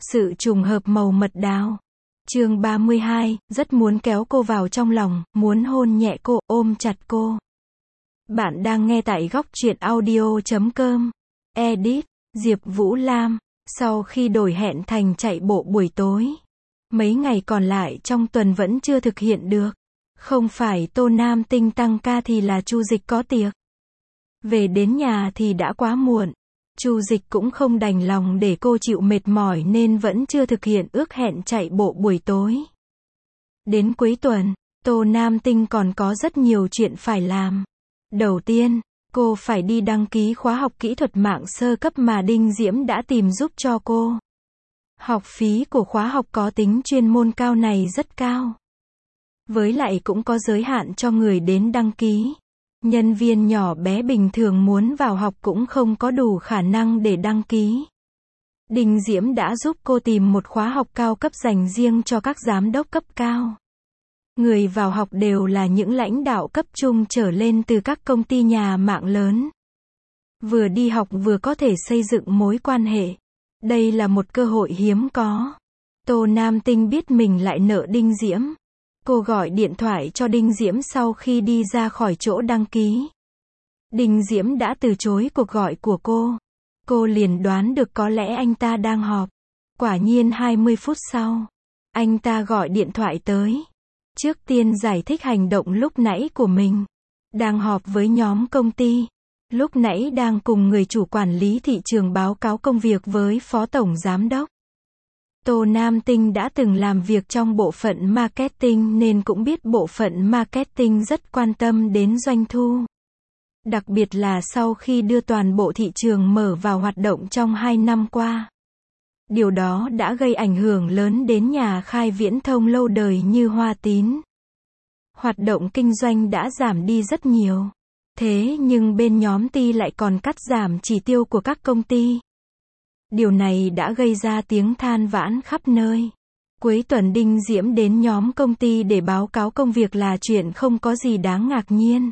Sự trùng hợp màu mật đào. Chương 32, rất muốn kéo cô vào trong lòng, muốn hôn nhẹ cô, ôm chặt cô. Bạn đang nghe tại góc truyện audio.com. Edit, Diệp Vũ Lam. Sau khi đổi hẹn thành chạy bộ buổi tối, mấy ngày còn lại trong tuần vẫn chưa thực hiện được. Không phải Tô Nam Tinh tăng ca thì là Chu Dịch có tiệc. Về đến nhà thì đã quá muộn. Chu Dịch cũng không đành lòng để cô chịu mệt mỏi nên vẫn chưa thực hiện ước hẹn chạy bộ buổi tối. Đến cuối tuần, Tô Nam Tinh còn có rất nhiều chuyện phải làm. Đầu tiên, cô phải đi đăng ký khóa học kỹ thuật mạng sơ cấp mà Đinh Diễm đã tìm giúp cho cô. Học phí của khóa học có tính chuyên môn cao này rất cao. Với lại cũng có giới hạn cho người đến đăng ký. Nhân viên nhỏ bé bình thường muốn vào học cũng không có đủ khả năng để đăng ký. Đinh Diễm đã giúp cô tìm một khóa học cao cấp dành riêng cho các giám đốc cấp cao. Người vào học đều là những lãnh đạo cấp trung trở lên từ các công ty nhà mạng lớn. Vừa đi học vừa có thể xây dựng mối quan hệ. Đây là một cơ hội hiếm có. Tô Nam Tinh biết mình lại nợ Đinh Diễm. Cô gọi điện thoại cho Đinh Diễm sau khi đi ra khỏi chỗ đăng ký. Đinh Diễm đã từ chối cuộc gọi của cô. Cô liền đoán được có lẽ anh ta đang họp. Quả nhiên 20 phút sau, anh ta gọi điện thoại tới. Trước tiên giải thích hành động lúc nãy của mình. Đang họp với nhóm công ty. Lúc nãy đang cùng người chủ quản lý thị trường báo cáo công việc với phó tổng giám đốc. Tô Nam Tinh đã từng làm việc trong bộ phận marketing nên cũng biết bộ phận marketing rất quan tâm đến doanh thu. Đặc biệt là sau khi đưa toàn bộ thị trường mở vào hoạt động trong 2 năm qua. Điều đó đã gây ảnh hưởng lớn đến nhà khai viễn thông lâu đời như Hoa Tín. Hoạt động kinh doanh đã giảm đi rất nhiều. Thế nhưng bên nhóm ty lại còn cắt giảm chỉ tiêu của các công ty. Điều này đã gây ra tiếng than vãn khắp nơi. Cuối tuần Đinh Diễm đến nhóm công ty để báo cáo công việc là chuyện không có gì đáng ngạc nhiên.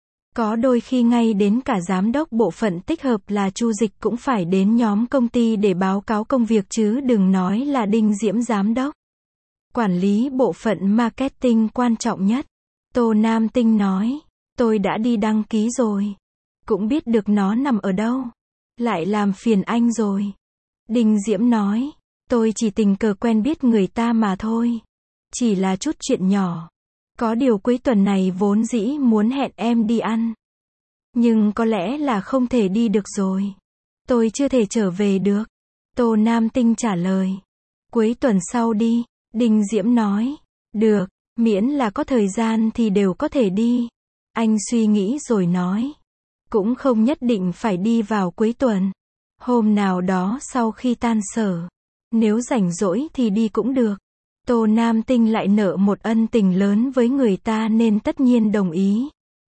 Có đôi khi ngay đến cả giám đốc bộ phận tích hợp là Chu Dịch cũng phải đến nhóm công ty để báo cáo công việc chứ đừng nói là Đinh Diễm giám đốc. Quản lý bộ phận marketing quan trọng nhất. Tô Nam Tinh nói, tôi đã đi đăng ký rồi. Cũng biết được nó nằm ở đâu. Lại làm phiền anh rồi. Đinh Diễm nói, tôi chỉ tình cờ quen biết người ta mà thôi. Chỉ là chút chuyện nhỏ. Có điều cuối tuần này vốn dĩ muốn hẹn em đi ăn. Nhưng có lẽ là không thể đi được rồi. Tôi chưa thể trở về được. Tô Nam Tinh trả lời. Cuối tuần sau đi. Đinh Diễm nói. Được, miễn là có thời gian thì đều có thể đi. Anh suy nghĩ rồi nói. Cũng không nhất định phải đi vào cuối tuần. Hôm nào đó sau khi tan sở. Nếu rảnh rỗi thì đi cũng được. Tô Nam Tinh lại nợ một ân tình lớn với người ta nên tất nhiên đồng ý.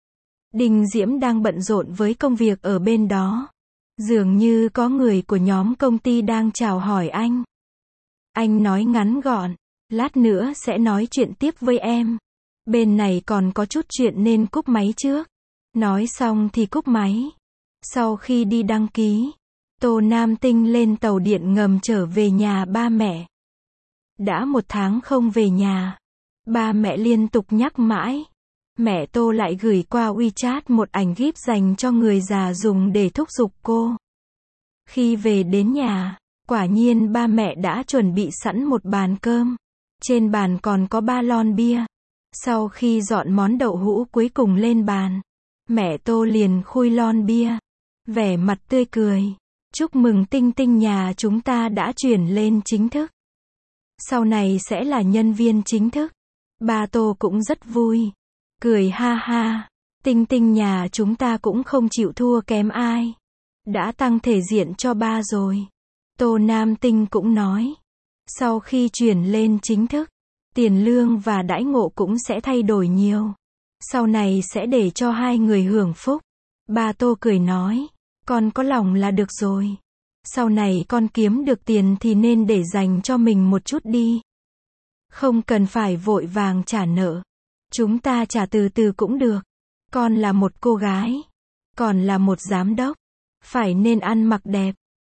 Đinh Diễm đang bận rộn với công việc ở bên đó. Dường như có người của nhóm công ty đang chào hỏi anh. Anh nói ngắn gọn. Lát nữa sẽ nói chuyện tiếp với em. Bên này còn có chút chuyện nên cúp máy trước. Nói xong thì cúp máy. Sau khi đi đăng ký, Tô Nam Tinh lên tàu điện ngầm trở về nhà ba mẹ. Đã 1 tháng không về nhà. Ba mẹ liên tục nhắc mãi. Mẹ Tô lại gửi qua WeChat một ảnh gif dành cho người già dùng để thúc giục cô. Khi về đến nhà, quả nhiên ba mẹ đã chuẩn bị sẵn một bàn cơm. Trên bàn còn có 3 lon bia. Sau khi dọn món đậu hũ cuối cùng lên bàn, mẹ Tô liền khui lon bia. Vẻ mặt tươi cười. Chúc mừng Tinh Tinh nhà chúng ta đã chuyển lên chính thức. Sau này sẽ là nhân viên chính thức. Ba Tô cũng rất vui. Cười ha ha. Tinh Tinh nhà chúng ta cũng không chịu thua kém ai. Đã tăng thể diện cho ba rồi. Tô Nam Tinh cũng nói. Sau khi chuyển lên chính thức, tiền lương và đãi ngộ cũng sẽ thay đổi nhiều. Sau này sẽ để cho hai người hưởng phúc. Ba Tô cười nói. Con có lòng là được rồi. Sau này con kiếm được tiền thì nên để dành cho mình một chút đi. Không cần phải vội vàng trả nợ. Chúng ta trả từ từ cũng được. Con là một cô gái. Còn là một giám đốc. Phải nên ăn mặc đẹp.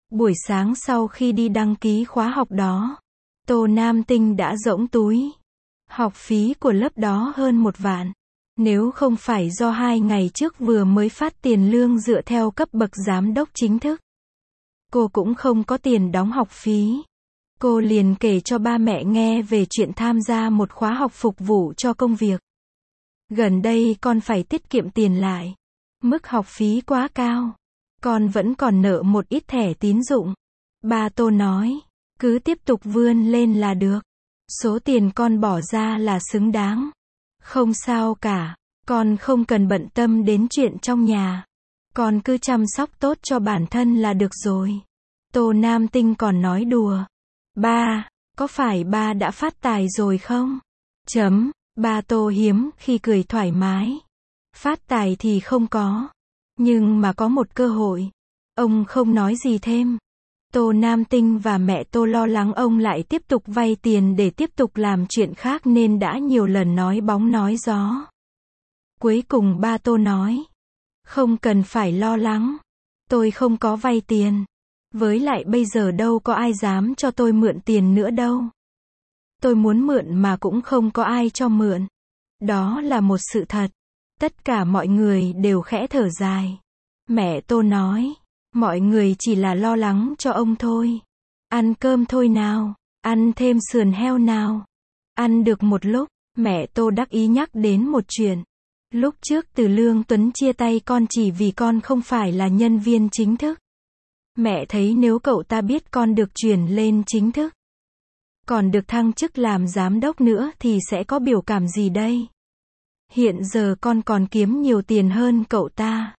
Buổi sáng sau khi đi đăng ký khóa học đó, Tô Nam Tinh đã rỗng túi. Học phí của lớp đó hơn 1 vạn. Nếu không phải do 2 ngày trước vừa mới phát tiền lương dựa theo cấp bậc giám đốc chính thức, cô cũng không có tiền đóng học phí. Cô liền kể cho ba mẹ nghe về chuyện tham gia một khóa học phục vụ cho công việc. Gần đây con phải tiết kiệm tiền lại. Mức học phí quá cao. Con vẫn còn nợ một ít thẻ tín dụng. Ba Tô nói, cứ tiếp tục vươn lên là được. Số tiền con bỏ ra là xứng đáng. Không sao cả, con không cần bận tâm đến chuyện trong nhà. Con cứ chăm sóc tốt cho bản thân là được rồi. Tô Nam Tinh còn nói đùa. Ba, có phải ba đã phát tài rồi không? Ba Tô hiếm khi cười thoải mái. Phát tài thì không có. Nhưng mà có một cơ hội. Ông không nói gì thêm. Tô Nam Tinh và mẹ Tô lo lắng ông lại tiếp tục vay tiền để tiếp tục làm chuyện khác nên đã nhiều lần nói bóng nói gió. Cuối cùng ba Tô nói, không cần phải lo lắng. Tôi không có vay tiền. Với lại bây giờ đâu có ai dám cho tôi mượn tiền nữa đâu. Tôi muốn mượn mà cũng không có ai cho mượn. Đó là một sự thật. Tất cả mọi người đều khẽ thở dài. Mẹ Tô nói, mọi người chỉ là lo lắng cho ông thôi. Ăn cơm thôi nào, ăn thêm sườn heo nào. Ăn được một lúc, mẹ Tô đắc ý nhắc đến một chuyện. Lúc trước Từ Lương Tuấn chia tay con chỉ vì con không phải là nhân viên chính thức. Mẹ thấy nếu cậu ta biết con được chuyển lên chính thức, còn được thăng chức làm giám đốc nữa thì sẽ có biểu cảm gì đây? Hiện giờ con còn kiếm nhiều tiền hơn cậu ta.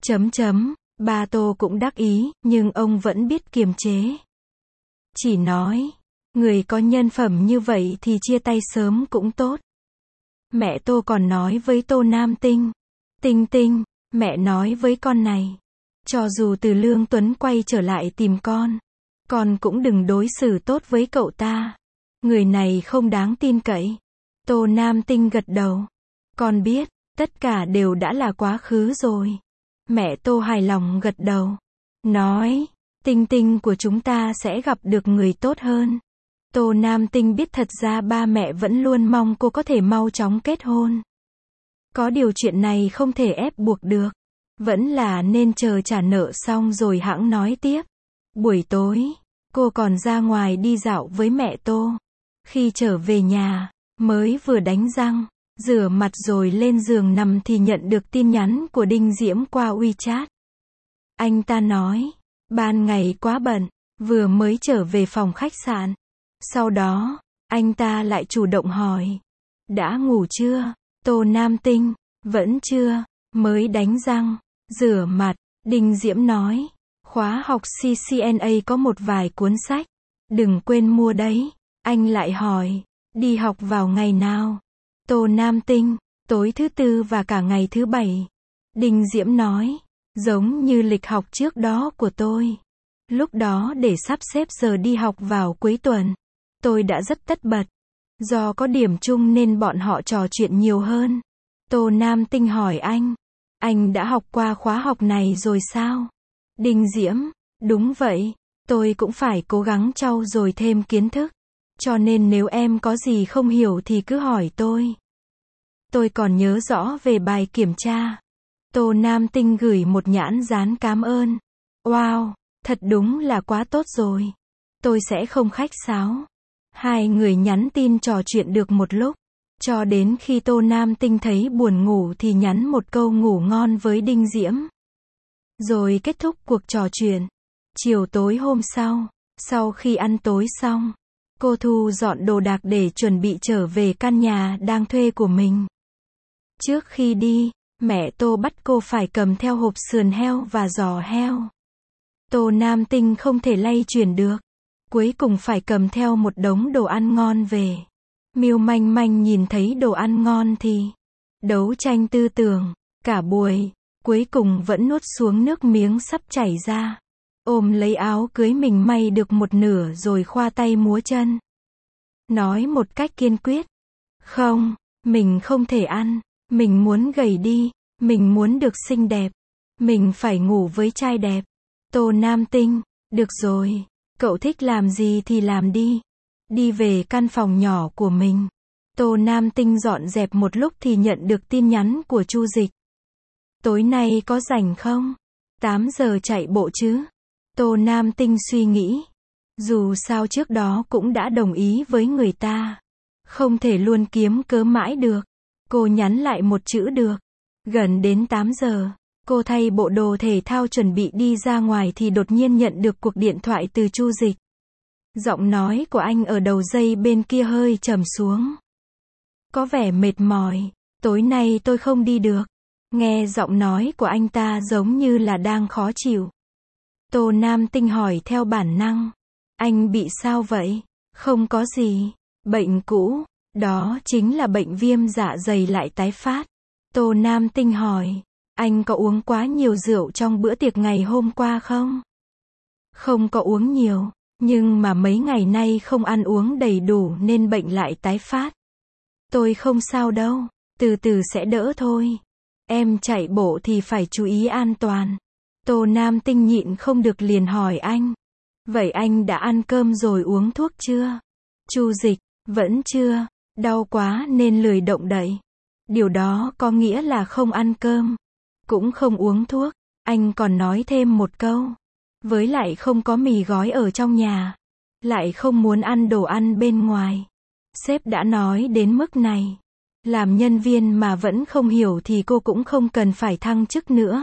Ba Tô cũng đắc ý, nhưng ông vẫn biết kiềm chế. Chỉ nói, người có nhân phẩm như vậy thì chia tay sớm cũng tốt. Mẹ Tô còn nói với Tô Nam Tinh, Tinh, mẹ nói với con này, cho dù Từ Lương Tuấn quay trở lại tìm con cũng đừng đối xử tốt với cậu ta. Người này không đáng tin cậy. Tô Nam Tinh gật đầu. Con biết, tất cả đều đã là quá khứ rồi. Mẹ Tô hài lòng gật đầu. Nói, Tinh của chúng ta sẽ gặp được người tốt hơn. Tô Nam Tinh biết thật ra ba mẹ vẫn luôn mong cô có thể mau chóng kết hôn. Có điều chuyện này không thể ép buộc được. Vẫn là nên chờ trả nợ xong rồi hẵng nói tiếp. Buổi tối, cô còn ra ngoài đi dạo với mẹ Tô. Khi trở về nhà, mới vừa đánh răng, rửa mặt rồi lên giường nằm thì nhận được tin nhắn của Đinh Diễm qua WeChat. Anh ta nói, ban ngày quá bận, vừa mới trở về phòng khách sạn. Sau đó, anh ta lại chủ động hỏi, đã ngủ chưa? Tô Nam Tinh, vẫn chưa, mới đánh răng, rửa mặt. Đinh Diễm nói, khóa học CCNA có một vài cuốn sách, đừng quên mua đấy. Anh lại hỏi, đi học vào ngày nào? Tô Nam Tinh, tối thứ Tư và cả ngày thứ Bảy. Đinh Diễm nói, giống như lịch học trước đó của tôi. Lúc đó để sắp xếp giờ đi học vào cuối tuần, tôi đã rất tất bật. Do có điểm chung nên bọn họ trò chuyện nhiều hơn. Tô Nam Tinh hỏi anh đã học qua khóa học này rồi sao? Đinh Diễm, đúng vậy, tôi cũng phải cố gắng trau dồi thêm kiến thức. Cho nên nếu em có gì không hiểu thì cứ hỏi tôi. Tôi còn nhớ rõ về bài kiểm tra. Tô Nam Tinh gửi một nhãn dán cảm ơn. Wow, thật đúng là quá tốt rồi. Tôi sẽ không khách sáo. Hai người nhắn tin trò chuyện được một lúc. Cho đến khi Tô Nam Tinh thấy buồn ngủ thì nhắn một câu ngủ ngon với Đinh Diễm. Rồi kết thúc cuộc trò chuyện. Chiều tối hôm sau khi ăn tối xong, cô thu dọn đồ đạc để chuẩn bị trở về căn nhà đang thuê của mình. Trước khi đi, mẹ Tô bắt cô phải cầm theo hộp sườn heo và giò heo. Tô Nam Tinh không thể lay chuyển được. Cuối cùng phải cầm theo một đống đồ ăn ngon về. Miêu Manh Manh nhìn thấy đồ ăn ngon thì đấu tranh tư tưởng, cả buổi, cuối cùng vẫn nuốt xuống nước miếng sắp chảy ra. Ôm lấy áo cưới mình may được một nửa rồi khoa tay múa chân. Nói một cách kiên quyết. Không, mình không thể ăn. Mình muốn gầy đi. Mình muốn được xinh đẹp. Mình phải ngủ với trai đẹp. Tô Nam Tinh, Được rồi, cậu thích làm gì thì làm đi. Đi về căn phòng nhỏ của mình. Tô Nam Tinh dọn dẹp một lúc thì nhận được tin nhắn của Chu Dịch. Tối nay có rảnh không? 8 giờ chạy bộ chứ? Tô Nam Tinh suy nghĩ. Dù sao trước đó cũng đã đồng ý với người ta. Không thể luôn kiếm cớ mãi được. Cô nhắn lại một chữ được. Gần đến 8 giờ, cô thay bộ đồ thể thao chuẩn bị đi ra ngoài thì đột nhiên nhận được cuộc điện thoại từ Chu Dịch. Giọng nói của anh ở đầu dây bên kia hơi trầm xuống. Có vẻ mệt mỏi, tối nay tôi không đi được. Nghe giọng nói của anh ta giống như là đang khó chịu. Tô Nam Tinh hỏi theo bản năng. Anh bị sao vậy? Không có gì. Bệnh cũ, đó chính là bệnh viêm dạ dày lại tái phát. Tô Nam Tinh hỏi. Anh có uống quá nhiều rượu trong bữa tiệc ngày hôm qua không? Không có uống nhiều, nhưng mà mấy ngày nay không ăn uống đầy đủ nên bệnh lại tái phát. Tôi không sao đâu, từ từ sẽ đỡ thôi. Em chạy bộ thì phải chú ý an toàn. Tô Nam Tinh nhịn không được liền hỏi anh. Vậy anh đã ăn cơm rồi uống thuốc chưa? Chu Dịch, vẫn chưa, đau quá nên lười động đậy. Điều đó có nghĩa là không ăn cơm, cũng không uống thuốc. Anh còn nói thêm một câu. Với lại không có mì gói ở trong nhà. Lại không muốn ăn đồ ăn bên ngoài. Sếp đã nói đến mức này. Làm nhân viên mà vẫn không hiểu thì cô cũng không cần phải thăng chức nữa.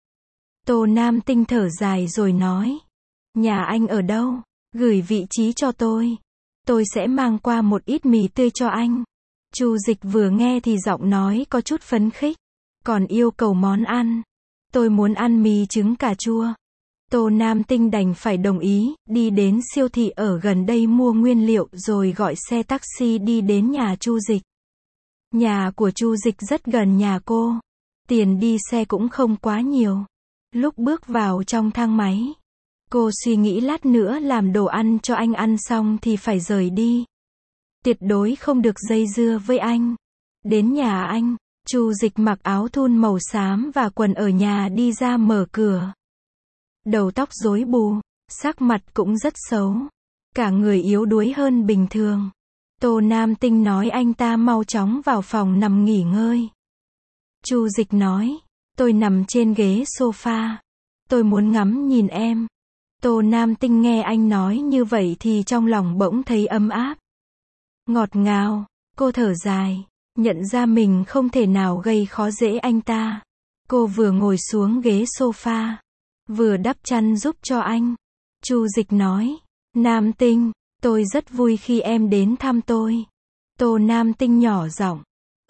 Tô Nam Tinh thở dài rồi nói. Nhà anh ở đâu? Gửi vị trí cho tôi. Tôi sẽ mang qua một ít mì tươi cho anh. Chu Dịch vừa nghe thì giọng nói có chút phấn khích. Còn yêu cầu món ăn. Tôi muốn ăn mì trứng cà chua. Tô Nam Tinh đành phải đồng ý, đi đến siêu thị ở gần đây mua nguyên liệu rồi gọi xe taxi đi đến nhà Chu Dịch. Nhà của Chu Dịch rất gần nhà cô. Tiền đi xe cũng không quá nhiều. Lúc bước vào trong thang máy, cô suy nghĩ lát nữa làm đồ ăn cho anh ăn xong thì phải rời đi. Tuyệt đối không được dây dưa với anh. Đến nhà anh, Chu Dịch mặc áo thun màu xám và quần ở nhà đi ra mở cửa. Đầu tóc rối bù, sắc mặt cũng rất xấu. Cả người yếu đuối hơn bình thường. Tô Nam Tinh nói anh ta mau chóng vào phòng nằm nghỉ ngơi. Chu Dịch nói, tôi nằm trên ghế sofa. Tôi muốn ngắm nhìn em. Tô Nam Tinh nghe anh nói như vậy thì trong lòng bỗng thấy ấm áp. Ngọt ngào, cô thở dài, nhận ra mình không thể nào gây khó dễ anh ta. Cô vừa ngồi xuống ghế sofa, vừa đắp chăn giúp cho anh. Chu Dịch nói, Nam Tinh, tôi rất vui khi em đến thăm tôi. Tô Nam Tinh nhỏ giọng,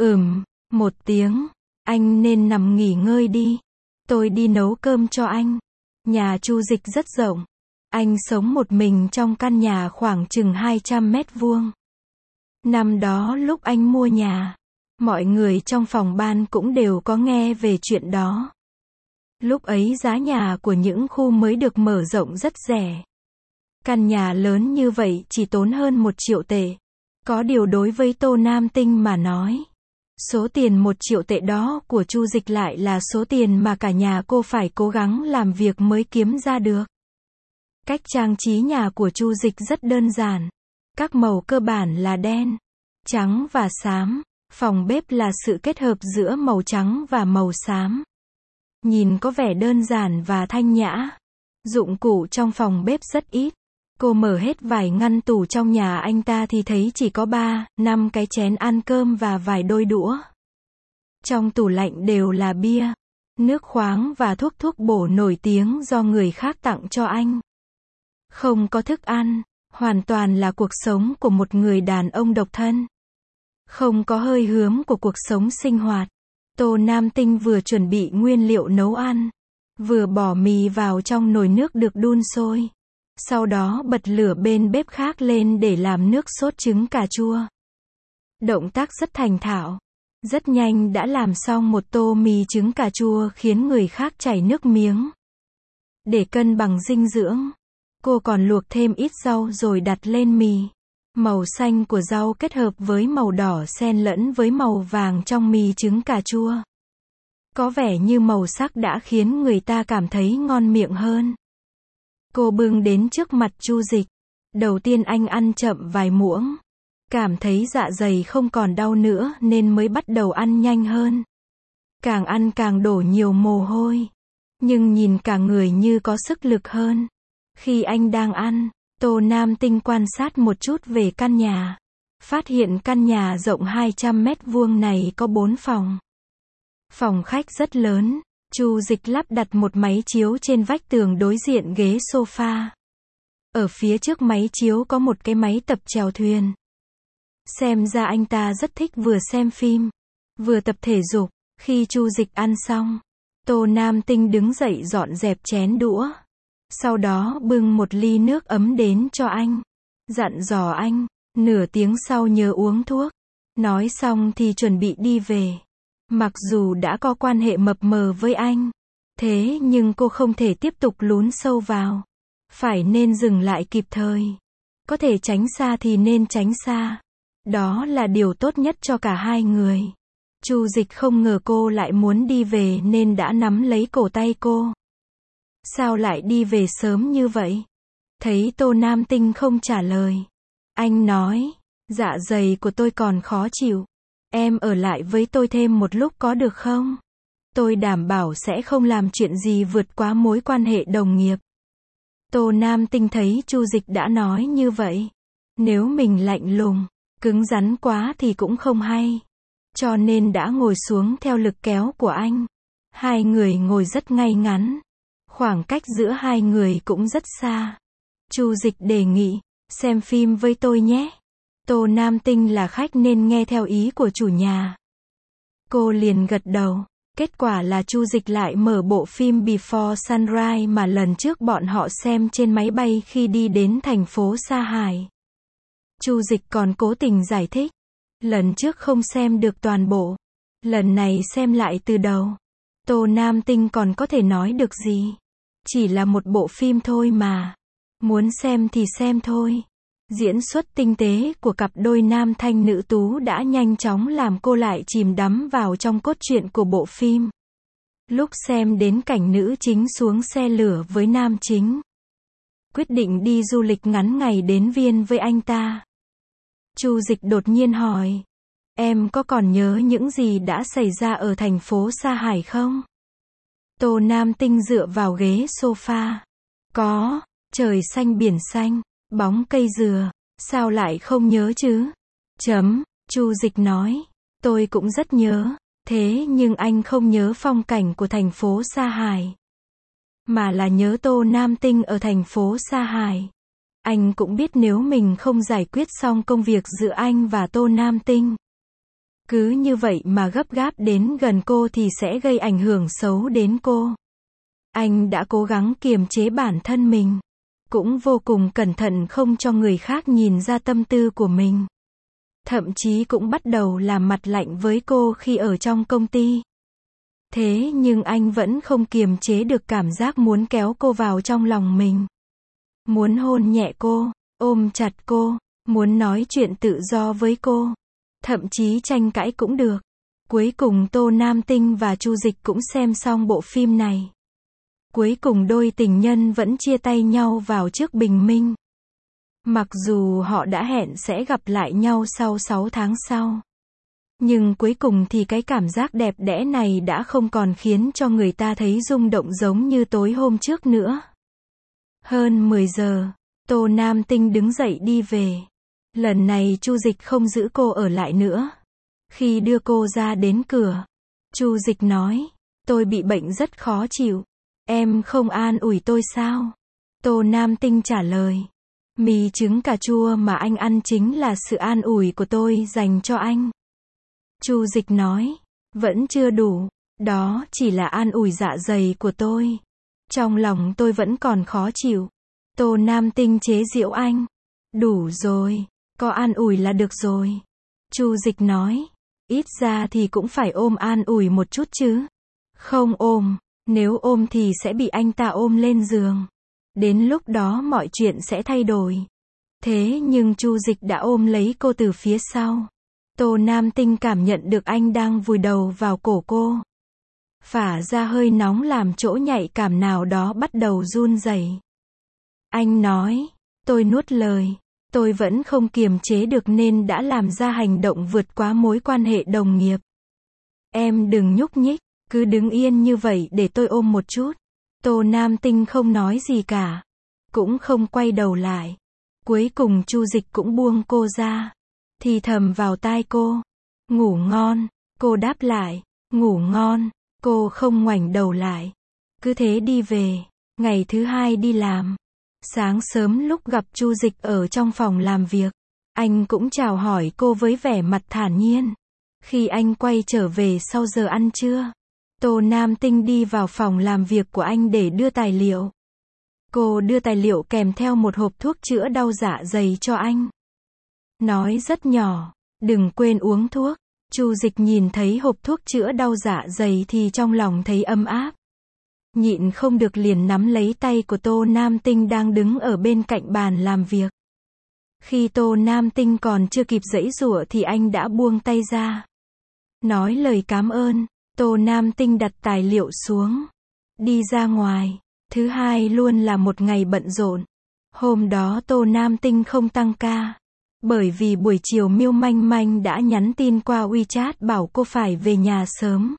một tiếng, anh nên nằm nghỉ ngơi đi. Tôi đi nấu cơm cho anh. Nhà Chu Dịch rất rộng. Anh sống một mình trong căn nhà khoảng chừng 200 mét vuông. Năm đó lúc anh mua nhà, mọi người trong phòng ban cũng đều có nghe về chuyện đó. Lúc ấy giá nhà của những khu mới được mở rộng rất rẻ. Căn nhà lớn như vậy chỉ tốn hơn 1 triệu tệ. Có điều đối với Tô Nam Tinh mà nói, số tiền 1 triệu tệ đó của Chu Dịch lại là số tiền mà cả nhà cô phải cố gắng làm việc mới kiếm ra được. Cách trang trí nhà của Chu Dịch rất đơn giản. Các màu cơ bản là đen, trắng và xám. Phòng bếp là sự kết hợp giữa màu trắng và màu xám. Nhìn có vẻ đơn giản và thanh nhã. Dụng cụ trong phòng bếp rất ít. Cô mở hết vài ngăn tủ trong nhà anh ta thì thấy chỉ có 3-5 cái chén ăn cơm và vài đôi đũa. Trong tủ lạnh đều là bia, nước khoáng và thuốc bổ nổi tiếng do người khác tặng cho anh. Không có thức ăn, hoàn toàn là cuộc sống của một người đàn ông độc thân. Không có hơi hướng của cuộc sống sinh hoạt. Tô Nam Tinh vừa chuẩn bị nguyên liệu nấu ăn, vừa bỏ mì vào trong nồi nước được đun sôi. Sau đó bật lửa bên bếp khác lên để làm nước sốt trứng cà chua. Động tác rất thành thạo. Rất nhanh đã làm xong một tô mì trứng cà chua khiến người khác chảy nước miếng. Để cân bằng dinh dưỡng, cô còn luộc thêm ít rau rồi đặt lên mì. Màu xanh của rau kết hợp với màu đỏ xen lẫn với màu vàng trong mì trứng cà chua. Có vẻ như màu sắc đã khiến người ta cảm thấy ngon miệng hơn. Cô bưng đến trước mặt Chu Dịch. Đầu tiên anh ăn chậm vài muỗng. Cảm thấy dạ dày không còn đau nữa nên mới bắt đầu ăn nhanh hơn. Càng ăn càng đổ nhiều mồ hôi. Nhưng nhìn cả người như có sức lực hơn. Khi anh đang ăn, Tô Nam Tinh quan sát một chút về căn nhà. Phát hiện căn nhà rộng 200 mét vuông này có 4 phòng. Phòng khách rất lớn. Chu Dịch lắp đặt một máy chiếu trên vách tường đối diện ghế sofa. Ở phía trước máy chiếu có một cái máy tập chèo thuyền. Xem ra anh ta rất thích vừa xem phim, vừa tập thể dục. Khi Chu Dịch ăn xong, Tô Nam Tinh đứng dậy dọn dẹp chén đũa. Sau đó bưng một ly nước ấm đến cho anh. Dặn dò anh, nửa tiếng sau nhớ uống thuốc. Nói xong thì chuẩn bị đi về. Mặc dù đã có quan hệ mập mờ với anh, thế nhưng cô không thể tiếp tục lún sâu vào. Phải nên dừng lại kịp thời. Có thể tránh xa thì nên tránh xa. Đó là điều tốt nhất cho cả hai người. Chu Dịch không ngờ cô lại muốn đi về nên đã nắm lấy cổ tay cô. Sao lại đi về sớm như vậy? Thấy Tô Nam Tinh không trả lời. Anh nói, dạ dày của tôi còn khó chịu. Em ở lại với tôi thêm một lúc có được không? Tôi đảm bảo sẽ không làm chuyện gì vượt quá mối quan hệ đồng nghiệp. Tô Nam Tinh thấy Chu Dịch đã nói như vậy. Nếu mình lạnh lùng, cứng rắn quá thì cũng không hay. Cho nên đã ngồi xuống theo lực kéo của anh. Hai người ngồi rất ngay ngắn. Khoảng cách giữa hai người cũng rất xa. Chu Dịch đề nghị, xem phim với tôi nhé. Tô Nam Tinh là khách nên nghe theo ý của chủ nhà. Cô liền gật đầu. Kết quả là Chu Dịch lại mở bộ phim Before Sunrise mà lần trước bọn họ xem trên máy bay khi đi đến thành phố Sa Hải. Chu Dịch còn cố tình giải thích. Lần trước không xem được toàn bộ. Lần này xem lại từ đầu. Tô Nam Tinh còn có thể nói được gì. Chỉ là một bộ phim thôi mà. Muốn xem thì xem thôi. Diễn xuất tinh tế của cặp đôi nam thanh nữ tú đã nhanh chóng làm cô lại chìm đắm vào trong cốt truyện của bộ phim. Lúc xem đến cảnh nữ chính xuống xe lửa với nam chính. Quyết định đi du lịch ngắn ngày đến Viên với anh ta. Chu Dịch đột nhiên hỏi. Em có còn nhớ những gì đã xảy ra ở thành phố Sa Hải không? Tô Nam Tinh dựa vào ghế sofa. Có, trời xanh biển xanh, bóng cây dừa, sao lại không nhớ chứ? Chu Dịch nói. Tôi cũng rất nhớ, thế nhưng anh không nhớ phong cảnh của thành phố Sa Hải. Mà là nhớ Tô Nam Tinh ở thành phố Sa Hải. Anh cũng biết nếu mình không giải quyết xong công việc giữa anh và Tô Nam Tinh. Cứ như vậy mà gấp gáp đến gần cô thì sẽ gây ảnh hưởng xấu đến cô. Anh đã cố gắng kiềm chế bản thân mình. Cũng vô cùng cẩn thận không cho người khác nhìn ra tâm tư của mình. Thậm chí cũng bắt đầu làm mặt lạnh với cô khi ở trong công ty. Thế nhưng anh vẫn không kiềm chế được cảm giác muốn kéo cô vào trong lòng mình. Muốn hôn nhẹ cô, ôm chặt cô, muốn nói chuyện tự do với cô. Thậm chí tranh cãi cũng được. Cuối cùng Tô Nam Tinh và Chu Dịch cũng xem xong bộ phim này. Cuối cùng đôi tình nhân vẫn chia tay nhau vào trước bình minh. Mặc dù họ đã hẹn sẽ gặp lại nhau sau 6 tháng sau. Nhưng cuối cùng thì cái cảm giác đẹp đẽ này đã không còn khiến cho người ta thấy rung động giống như tối hôm trước nữa. Hơn 10 giờ, Tô Nam Tinh đứng dậy đi về. Lần này Chu Dịch không giữ cô ở lại nữa. Khi đưa cô ra đến cửa, Chu Dịch nói, tôi bị bệnh rất khó chịu. Em không an ủi tôi sao? Tô Nam Tinh trả lời, mì trứng cà chua mà anh ăn chính là sự an ủi của tôi dành cho anh. Chu Dịch nói, vẫn chưa đủ, đó chỉ là an ủi dạ dày của tôi. Trong lòng tôi vẫn còn khó chịu. Tô Nam Tinh chế giễu anh, đủ rồi, có an ủi là được rồi. Chu Dịch nói, ít ra thì cũng phải ôm an ủi một chút chứ. Không ôm, nếu ôm thì sẽ bị anh ta ôm lên giường. Đến lúc đó mọi chuyện sẽ thay đổi. Thế nhưng Chu Dịch đã ôm lấy cô từ phía sau. Tô Nam Tinh cảm nhận được anh đang vùi đầu vào cổ cô. Phả ra hơi nóng làm chỗ nhạy cảm nào đó bắt đầu run rẩy. Anh nói. Tôi nuốt lời. Tôi vẫn không kiềm chế được nên đã làm ra hành động vượt quá mối quan hệ đồng nghiệp. Em đừng nhúc nhích, cứ đứng yên như vậy để tôi ôm một chút. Tô Nam Tinh không nói gì cả, cũng không quay đầu lại. Cuối cùng Chu Dịch cũng buông cô ra, thì thầm vào tai cô. Ngủ ngon, cô đáp lại. Ngủ ngon, cô không ngoảnh đầu lại. Cứ thế đi về. Ngày thứ hai đi làm. Sáng sớm lúc gặp Chu Dịch ở trong phòng làm việc, anh cũng chào hỏi cô với vẻ mặt thản nhiên. Khi anh quay trở về sau giờ ăn trưa, Tô Nam Tinh đi vào phòng làm việc của anh để đưa tài liệu. Cô đưa tài liệu kèm theo một hộp thuốc chữa đau dạ dày cho anh. Nói rất nhỏ, đừng quên uống thuốc. Chu Dịch nhìn thấy hộp thuốc chữa đau dạ dày thì trong lòng thấy ấm áp. Nhịn không được liền nắm lấy tay của Tô Nam Tinh đang đứng ở bên cạnh bàn làm việc. Khi Tô Nam Tinh còn chưa kịp giãy giụa thì anh đã buông tay ra. Nói lời cảm ơn, Tô Nam Tinh đặt tài liệu xuống. Đi ra ngoài. Thứ hai luôn là một ngày bận rộn. Hôm đó Tô Nam Tinh không tăng ca. Bởi vì buổi chiều Miêu Manh Manh đã nhắn tin qua WeChat bảo cô phải về nhà sớm.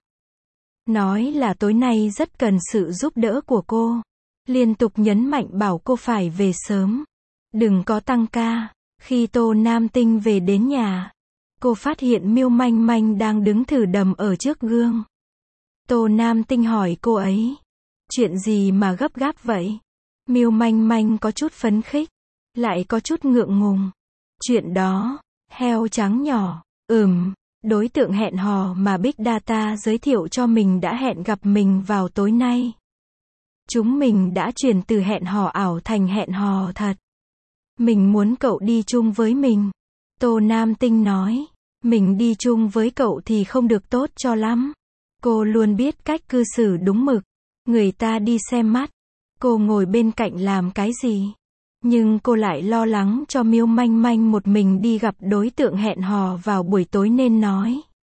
Nói là tối nay rất cần sự giúp đỡ của cô. Liên tục nhấn mạnh bảo cô phải về sớm. Đừng có tăng ca. Khi Tô Nam Tinh về đến nhà, cô phát hiện Miêu Manh Manh đang đứng thử đầm ở trước gương. Tô Nam Tinh hỏi cô ấy. Chuyện gì mà gấp gáp vậy? Miêu Manh Manh có chút phấn khích, lại có chút ngượng ngùng. Chuyện đó, heo trắng nhỏ, đối tượng hẹn hò mà Big Data giới thiệu cho mình đã hẹn gặp mình vào tối nay. Chúng mình đã chuyển từ hẹn hò ảo thành hẹn hò thật. Mình muốn cậu đi chung với mình. Tô Nam Tinh nói. Mình đi chung với cậu thì không được tốt cho lắm. Cô luôn biết cách cư xử đúng mực. Người ta đi xem mắt, cô ngồi bên cạnh làm cái gì? Nhưng cô lại lo lắng cho Miêu Manh Manh một mình đi gặp đối tượng hẹn hò vào buổi tối nên nói.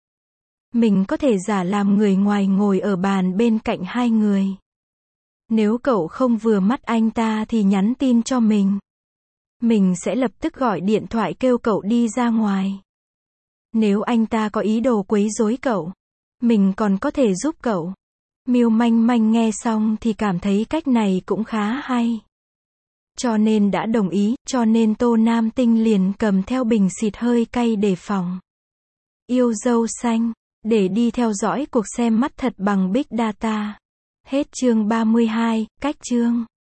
Mình có thể giả làm người ngoài ngồi ở bàn bên cạnh hai người. Nếu cậu không vừa mắt anh ta thì nhắn tin cho mình. Mình sẽ lập tức gọi điện thoại kêu cậu đi ra ngoài. Nếu anh ta có ý đồ quấy rối cậu, mình còn có thể giúp cậu. Miêu Manh Manh nghe xong thì cảm thấy cách này cũng khá hay. Cho nên đã đồng ý, cho nên Tô Nam Tinh liền cầm theo bình xịt hơi cay đề phòng. Yêu dâu xanh, để đi theo dõi cuộc xem mắt thật bằng Big Data. Hết chương 32, cách chương.